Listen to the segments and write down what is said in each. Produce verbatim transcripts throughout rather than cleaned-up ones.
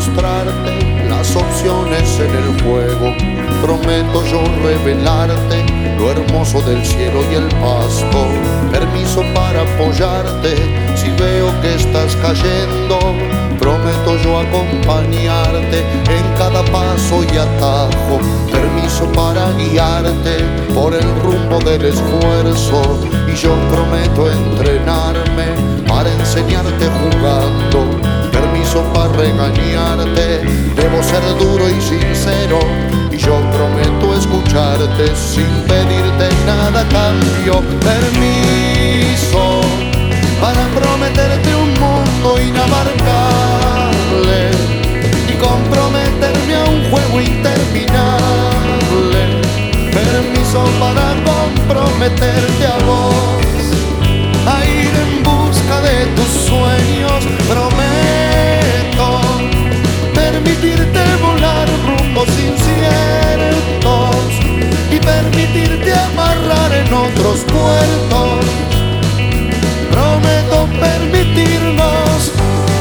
mostrarte las opciones en el juego. Prometo yo revelarte lo hermoso del cielo y el pasto. Permiso para apoyarte si veo que estás cayendo. Prometo yo acompañarte en cada paso y atajo. Permiso para guiarte por el rumbo del esfuerzo. Y yo prometo entrenarme para enseñarte jugando. Permiso para regañarte, debo ser duro y sincero. Y yo prometo escucharte sin pedirte nada a cambio. Permiso para prometerte un mundo inabarcable y comprometerme a un juego interminable. Permiso para comprometerte a vos, a ir en busca de tus sueños. Prometo permitirte volar rumbos inciertos y permitirte amarrar en otros puertos. Prometo permitirnos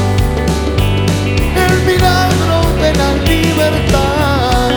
el milagro de la libertad.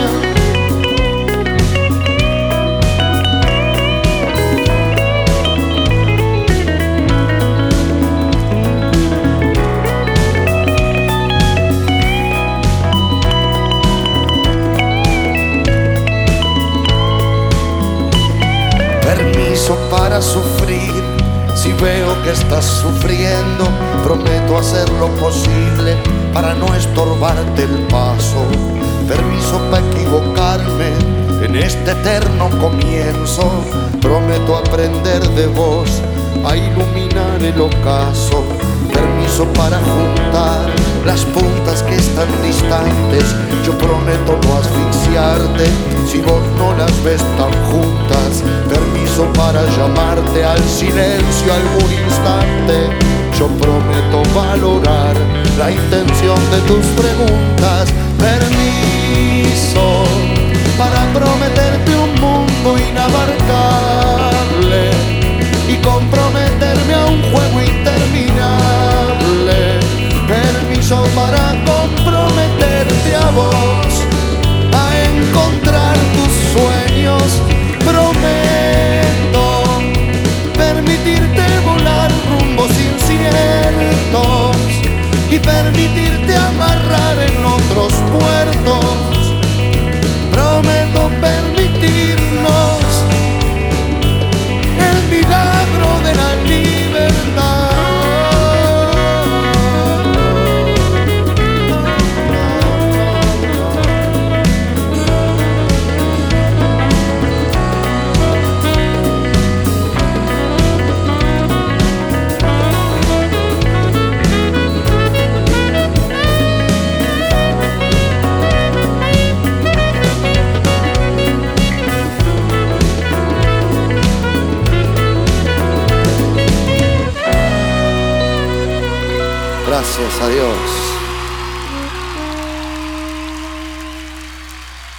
Permiso para sufrir si veo que estás sufriendo. Prometo hacer lo posible para no estorbarte el paso. Permiso para equivocarme en este eterno comienzo. Prometo aprender de vos a iluminar el ocaso. Permiso para juntar las puntas que están distantes. Yo prometo no asfixiarte si vos no las ves tan juntas. Permiso para llamarte al silencio algún instante. Yo prometo valorar la intención de tus preguntas. Permiso para prometerte un mundo inabarcable y comprometerme a un juego interminable. Permiso para comprometerte a vos, a encontrar tus sueños. Prometo permitirte volar rumbos inciertos y permitirte amarrar en otros puertos. Prometo permitirnos el milagro de la libertad. Gracias a Dios.